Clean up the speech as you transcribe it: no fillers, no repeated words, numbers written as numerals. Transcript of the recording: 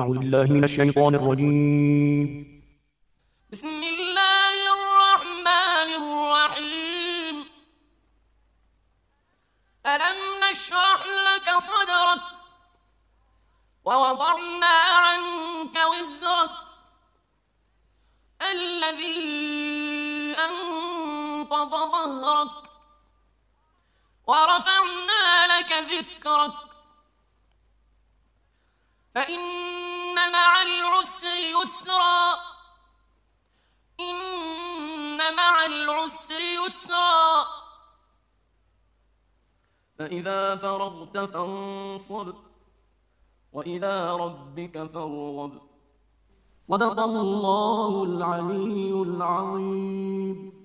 أعوذ بالله من الشيطان الرجيم. بسم الله الرحمن الرحيم. ألم نشرح لك صدرك ووضعنا عنك وزرك الذي أنقض ظهرك ورفعنا لك ذكرك فإن مع العسر يسرا إن مع العسر يسرا فإذا فرغت فانصب وإلى ربك فارغب. صدق الله العلي العظيم.